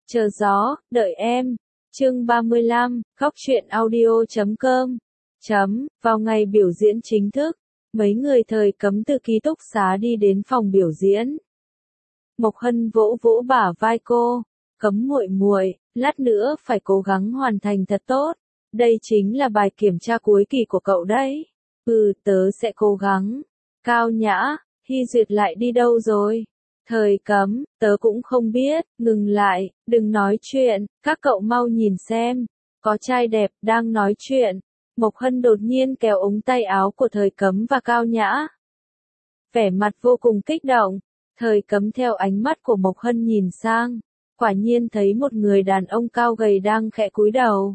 Chờ gió, đợi em. Chương 35, khóc chuyện audio.com. Vào ngày biểu diễn chính thức, mấy người thời cấm từ ký túc xá đi đến phòng biểu diễn. Mộc Hân vỗ vỗ bả vai cô, Cấm muội muội, lát nữa phải cố gắng hoàn thành thật tốt. Đây chính là bài kiểm tra cuối kỳ của cậu đấy. Tớ sẽ cố gắng. Cao Nhã, Hy Duyệt lại đi đâu rồi? Thời Cấm, tớ cũng không biết, ngừng lại, đừng nói chuyện, các cậu mau nhìn xem. Có trai đẹp đang nói chuyện. Mộc Hân đột nhiên kéo ống tay áo của Thời Cấm và Cao Nhã. Vẻ mặt vô cùng kích động. Thời Cấm theo ánh mắt của Mộc Hân nhìn sang, quả nhiên thấy một người đàn ông cao gầy đang khẽ cúi đầu,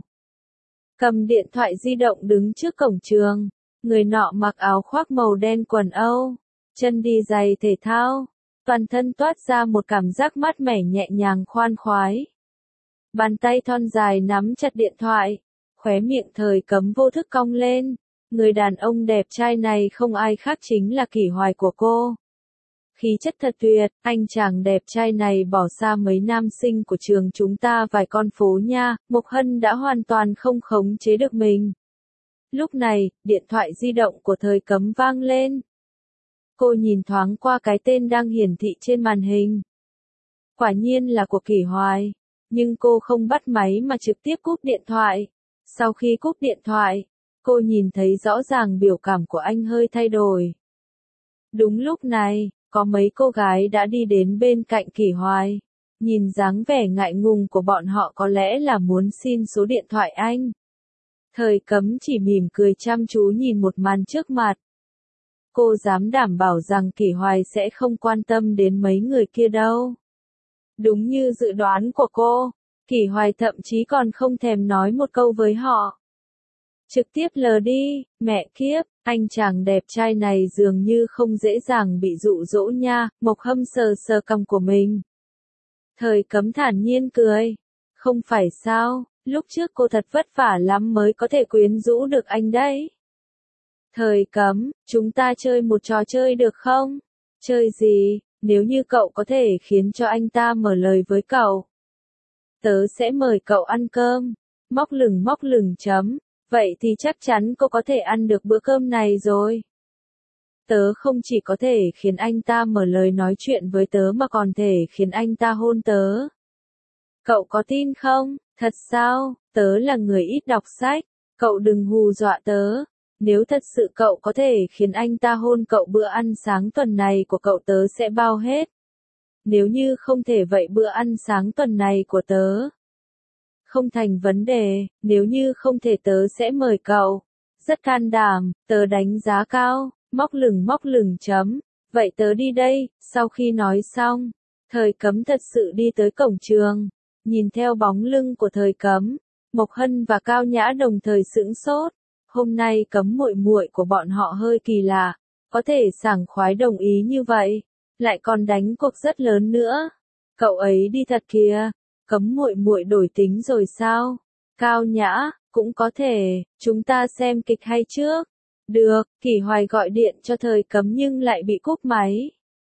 cầm điện thoại di động đứng trước cổng trường. Người nọ mặc áo khoác màu đen quần Âu, chân đi giày thể thao, toàn thân toát ra một cảm giác mát mẻ nhẹ nhàng khoan khoái. Bàn tay thon dài nắm chặt điện thoại, khóe miệng Thời Cấm vô thức cong lên. Người đàn ông đẹp trai này không ai khác chính là Kỷ Hoài của cô. Khí chất thật tuyệt, anh chàng đẹp trai này bỏ xa mấy nam sinh của trường chúng ta vài con phố nha. Mộc Hân đã hoàn toàn không khống chế được mình. Lúc này, điện thoại di động của Thời Cấm vang lên. Cô nhìn thoáng qua cái tên đang hiển thị trên màn hình. Quả nhiên là của Kỷ Hoài, nhưng cô không bắt máy mà trực tiếp cúp điện thoại. Sau khi cúp điện thoại, cô nhìn thấy rõ ràng biểu cảm của anh hơi thay đổi. Đúng lúc này, có mấy cô gái đã đi đến bên cạnh Kỷ Hoài. Nhìn dáng vẻ ngại ngùng của bọn họ có lẽ là muốn xin số điện thoại anh. Thời Cấm chỉ mỉm cười chăm chú nhìn một màn trước mặt. Cô dám đảm bảo rằng Kỷ Hoài sẽ không quan tâm đến mấy người kia đâu. Đúng như dự đoán của cô, Kỷ Hoài thậm chí còn không thèm nói một câu với họ. Trực tiếp lờ đi, mẹ kiếp, anh chàng đẹp trai này dường như không dễ dàng bị dụ dỗ nha. Mộc Hân sờ sờ cằm của mình. Thời Cấm thản nhiên cười. Không phải sao, lúc trước cô thật vất vả lắm mới có thể quyến rũ được anh đấy. Thời Cấm, chúng ta chơi một trò chơi được không? Chơi gì? Nếu như cậu có thể khiến cho anh ta mở lời với cậu, tớ sẽ mời cậu ăn cơm. Móc lửng chấm. Vậy thì chắc chắn cô có thể ăn được bữa cơm này rồi. Tớ không chỉ có thể khiến anh ta mở lời nói chuyện với tớ mà còn thể khiến anh ta hôn tớ. Cậu có tin không? Thật sao? Tớ là người ít đọc sách. Cậu đừng hù dọa tớ. Nếu thật sự cậu có thể khiến anh ta hôn cậu, bữa ăn sáng tuần này của cậu tớ sẽ bao hết. Nếu như không thể vậy bữa ăn sáng tuần này của tớ không thành vấn đề, nếu như không thể tớ sẽ mời cậu. Rất can đảm, tớ đánh giá cao. Móc lửng chấm. Vậy tớ đi đây. Sau khi nói xong, Thời Cấm thật sự đi tới cổng trường. Nhìn theo bóng lưng của Thời Cấm, Mộc Hân và Cao Nhã đồng thời sững sốt. Hôm nay Cấm muội muội của bọn họ hơi kỳ lạ, có thể sảng khoái đồng ý như vậy, lại còn đánh cuộc rất lớn nữa. Cậu ấy đi thật kìa. Cấm muội muội đổi tính rồi sao? Cao Nhã, cũng có thể, chúng ta xem kịch hay trước. Được, Kỷ Hoài gọi điện cho Thời Cấm nhưng lại bị cúp máy.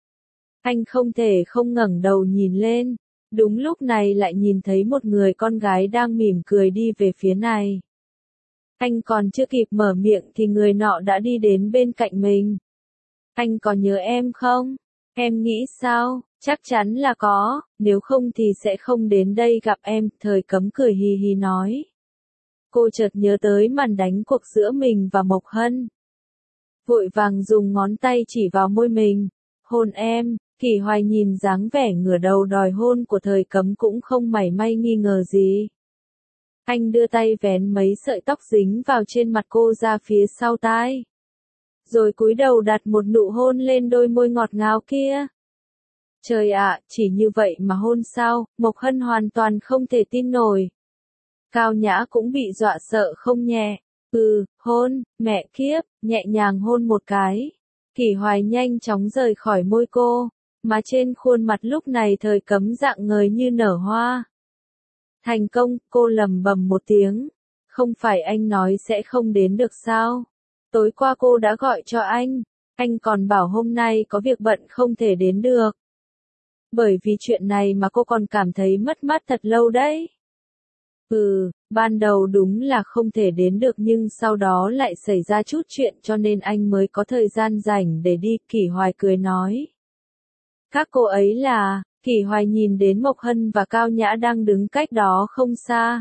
Anh không thể không ngẩng đầu nhìn lên. Đúng lúc này lại nhìn thấy một người con gái đang mỉm cười đi về phía này. Anh còn chưa kịp mở miệng thì người nọ đã đi đến bên cạnh mình. Anh có nhớ em không? Em nghĩ sao? Chắc chắn là có, nếu không thì sẽ không đến đây gặp em. Thời Cấm cười hì hì nói. Cô chợt nhớ tới màn đánh cuộc giữa mình và Mộc Hân. Vội vàng dùng ngón tay chỉ vào môi mình. Hôn em. Kỷ Hoài nhìn dáng vẻ ngửa đầu đòi hôn của Thời Cấm cũng không mảy may nghi ngờ gì. Anh đưa tay vén mấy sợi tóc dính vào trên mặt cô ra phía sau tai, rồi cúi đầu đặt một nụ hôn lên đôi môi ngọt ngào kia. Trời ạ, chỉ như vậy mà hôn sao? Mộc Hân hoàn toàn không thể tin nổi. Cao Nhã cũng bị dọa sợ không nhẹ. Hôn, mẹ kiếp, nhẹ nhàng hôn một cái. Kỷ Hoài nhanh chóng rời khỏi môi cô, mà trên khuôn mặt lúc này Thời Cấm rạng ngời như nở hoa. Thành công, cô lầm bầm một tiếng. Không phải anh nói sẽ không đến được sao? Tối qua cô đã gọi cho anh còn bảo hôm nay có việc bận không thể đến được. Bởi vì chuyện này mà cô còn cảm thấy mất mát thật lâu đấy. Ban đầu đúng là không thể đến được nhưng sau đó lại xảy ra chút chuyện cho nên anh mới có thời gian rảnh để đi, Kỷ Hoài cười nói. Các cô ấy là, Kỷ Hoài nhìn đến Mộc Hân và Cao Nhã đang đứng cách đó không xa.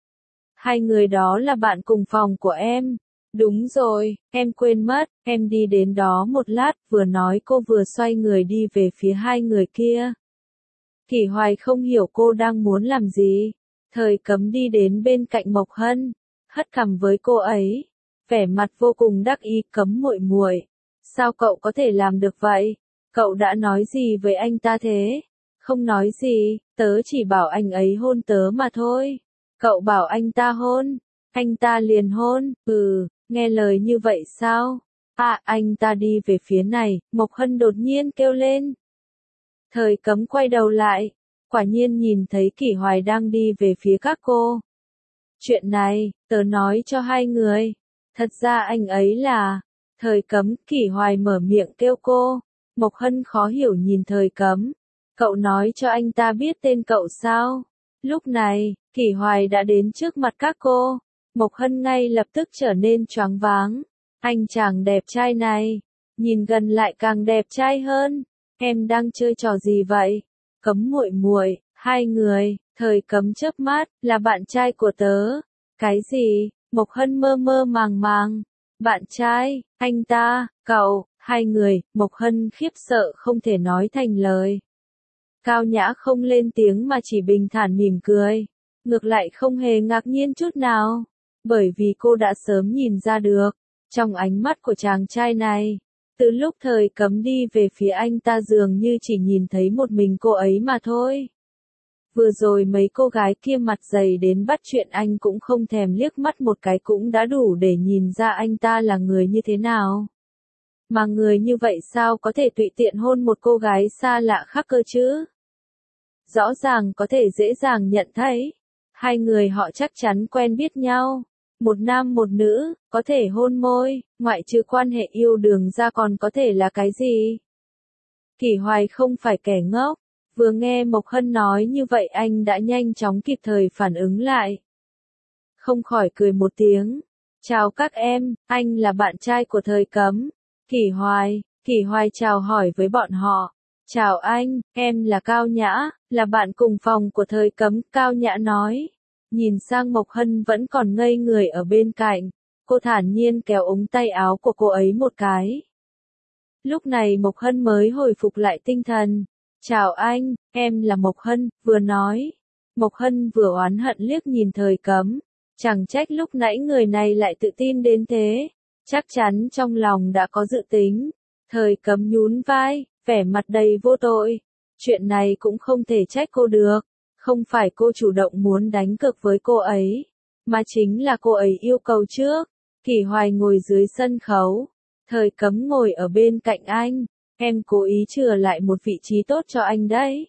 Hai người đó là bạn cùng phòng của em. Đúng rồi, em quên mất, em đi đến đó một lát, vừa nói cô vừa xoay người đi về phía hai người kia. Kỷ Hoài không hiểu cô đang muốn làm gì. Thời Cấm đi đến bên cạnh Mộc Hân, hất cằm với cô ấy, vẻ mặt vô cùng đắc ý. Cấm muội muội, sao cậu có thể làm được vậy? Cậu đã nói gì với anh ta thế? Không nói gì, tớ chỉ bảo anh ấy hôn tớ mà thôi. Cậu bảo anh ta hôn, anh ta liền hôn. Nghe lời như vậy sao? Anh ta đi về phía này, Mộc Hân đột nhiên kêu lên. Thời Cấm quay đầu lại, quả nhiên nhìn thấy Kỷ Hoài đang đi về phía các cô. Chuyện này, tớ nói cho hai người. Thật ra anh ấy là... Thời Cấm, Kỷ Hoài mở miệng kêu cô. Mộc Hân khó hiểu nhìn Thời Cấm. Cậu nói cho anh ta biết tên cậu sao? Lúc này, Kỷ Hoài đã đến trước mặt các cô. Mộc Hân ngay lập tức trở nên choáng váng. Anh chàng đẹp trai này, nhìn gần lại càng đẹp trai hơn. Em đang chơi trò gì vậy? Cấm muội muội, hai người, Thời Cấm chớp mắt, là bạn trai của tớ. Cái gì? Mộc Hân mơ mơ màng màng. Bạn trai, anh ta, cậu, hai người, Mộc Hân khiếp sợ không thể nói thành lời. Cao Nhã không lên tiếng mà chỉ bình thản mỉm cười. Ngược lại không hề ngạc nhiên chút nào. Bởi vì cô đã sớm nhìn ra được, trong ánh mắt của chàng trai này, từ lúc Thời Cấm đi về phía anh ta dường như chỉ nhìn thấy một mình cô ấy mà thôi. Vừa rồi mấy cô gái kia mặt dày đến bắt chuyện anh cũng không thèm liếc mắt một cái cũng đã đủ để nhìn ra anh ta là người như thế nào. Mà người như vậy sao có thể tùy tiện hôn một cô gái xa lạ khác cơ chứ? Rõ ràng có thể dễ dàng nhận thấy. Hai người họ chắc chắn quen biết nhau. Một nam một nữ, có thể hôn môi, ngoại trừ quan hệ yêu đương ra còn có thể là cái gì? Kỷ Hoài không phải kẻ ngốc. Vừa nghe Mộc Hân nói như vậy anh đã nhanh chóng kịp thời phản ứng lại. Không khỏi cười một tiếng. Chào các em, anh là bạn trai của Thời Cấm. Kỷ Hoài chào hỏi với bọn họ. Chào anh, em là Cao Nhã, là bạn cùng phòng của Thời Cấm, Cao Nhã nói. Nhìn sang Mộc Hân vẫn còn ngây người ở bên cạnh. Cô thản nhiên kéo ống tay áo của cô ấy một cái. Lúc này Mộc Hân mới hồi phục lại tinh thần. Chào anh, em là Mộc Hân, vừa nói. Mộc Hân vừa oán hận liếc nhìn Thời Cấm. Chẳng trách lúc nãy người này lại tự tin đến thế. Chắc chắn trong lòng đã có dự tính. Thời Cấm nhún vai, vẻ mặt đầy vô tội. Chuyện này cũng không thể trách cô được. Không phải cô chủ động muốn đánh cược với cô ấy, mà chính là cô ấy yêu cầu trước. Kỷ Hoài ngồi dưới sân khấu. Thời Cấm ngồi ở bên cạnh anh. Em cố ý chừa lại một vị trí tốt cho anh đấy.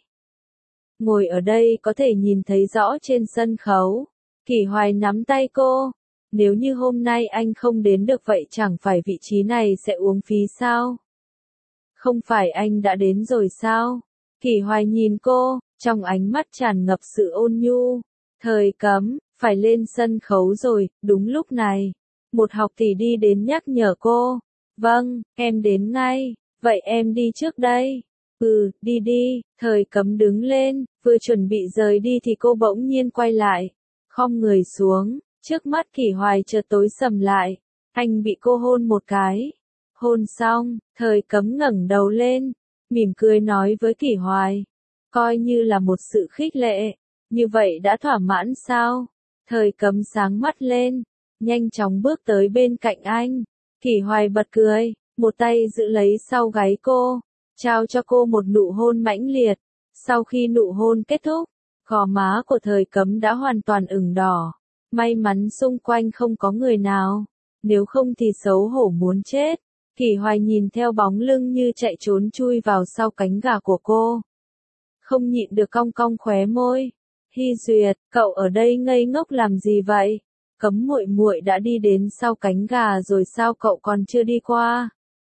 Ngồi ở đây có thể nhìn thấy rõ trên sân khấu. Kỷ Hoài nắm tay cô. Nếu như hôm nay anh không đến được vậy chẳng phải vị trí này sẽ uổng phí sao? Không phải anh đã đến rồi sao? Kỷ Hoài nhìn cô, trong ánh mắt tràn ngập sự ôn nhu. Thời Cấm, phải lên sân khấu rồi, đúng lúc này. Một học tỷ đi đến nhắc nhở cô. Vâng, em đến ngay, vậy em đi trước đây. Đi đi, Thời Cấm đứng lên, vừa chuẩn bị rời đi thì cô bỗng nhiên quay lại. Khom người xuống, trước mắt Kỷ Hoài chợt tối sầm lại. Anh bị cô hôn một cái. Hôn xong, Thời Cấm ngẩng đầu lên, mỉm cười nói với Kỷ Hoài. Coi như là một sự khích lệ. Như vậy đã thỏa mãn sao? Thời Cấm sáng mắt lên, nhanh chóng bước tới bên cạnh anh. Kỷ Hoài bật cười, một tay giữ lấy sau gáy cô, trao cho cô một nụ hôn mãnh liệt. Sau khi nụ hôn kết thúc, gò má của Thời Cấm đã hoàn toàn ửng đỏ. May mắn xung quanh không có người nào, nếu không thì xấu hổ muốn chết. Kỷ Hoài nhìn theo bóng lưng như chạy trốn chui vào sau cánh gà của cô. Không nhịn được cong cong khóe môi. Hy Duyệt, cậu ở đây ngây ngốc làm gì vậy? Cấm muội muội đã đi đến sau cánh gà rồi sao cậu còn chưa đi qua?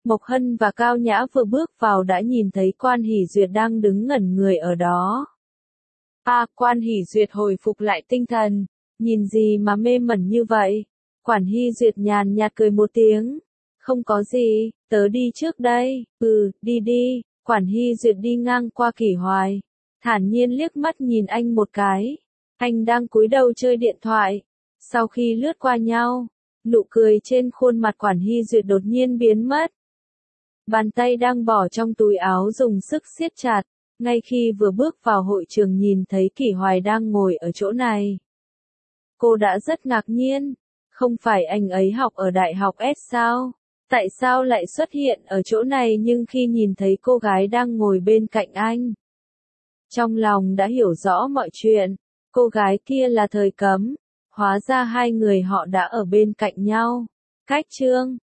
Mộc Hân và Cao Nhã vừa bước vào đã nhìn thấy Quan Hỷ Duyệt đang đứng ngẩn người ở đó. Quan Hỷ Duyệt hồi phục lại tinh thần, nhìn gì mà mê mẩn như vậy? Quản Hy Duyệt nhàn nhạt cười một tiếng. Không có gì, tớ đi trước đây. Đi đi. Quản Hy Duyệt đi ngang qua Kỷ Hoài, thản nhiên liếc mắt nhìn anh một cái. Anh đang cúi đầu chơi điện thoại. Sau khi lướt qua nhau, nụ cười trên khuôn mặt Quản Hy Duyệt đột nhiên biến mất. Bàn tay đang bỏ trong túi áo dùng sức siết chặt. Ngay khi vừa bước vào hội trường nhìn thấy Kỷ Hoài đang ngồi ở chỗ này, cô đã rất ngạc nhiên. Không phải anh ấy học ở Đại học S sao? Tại sao lại xuất hiện ở chỗ này nhưng khi nhìn thấy cô gái đang ngồi bên cạnh anh? Trong lòng đã hiểu rõ mọi chuyện, cô gái kia là Thời Cấm. Hóa ra hai người họ đã ở bên cạnh nhau. Cách chương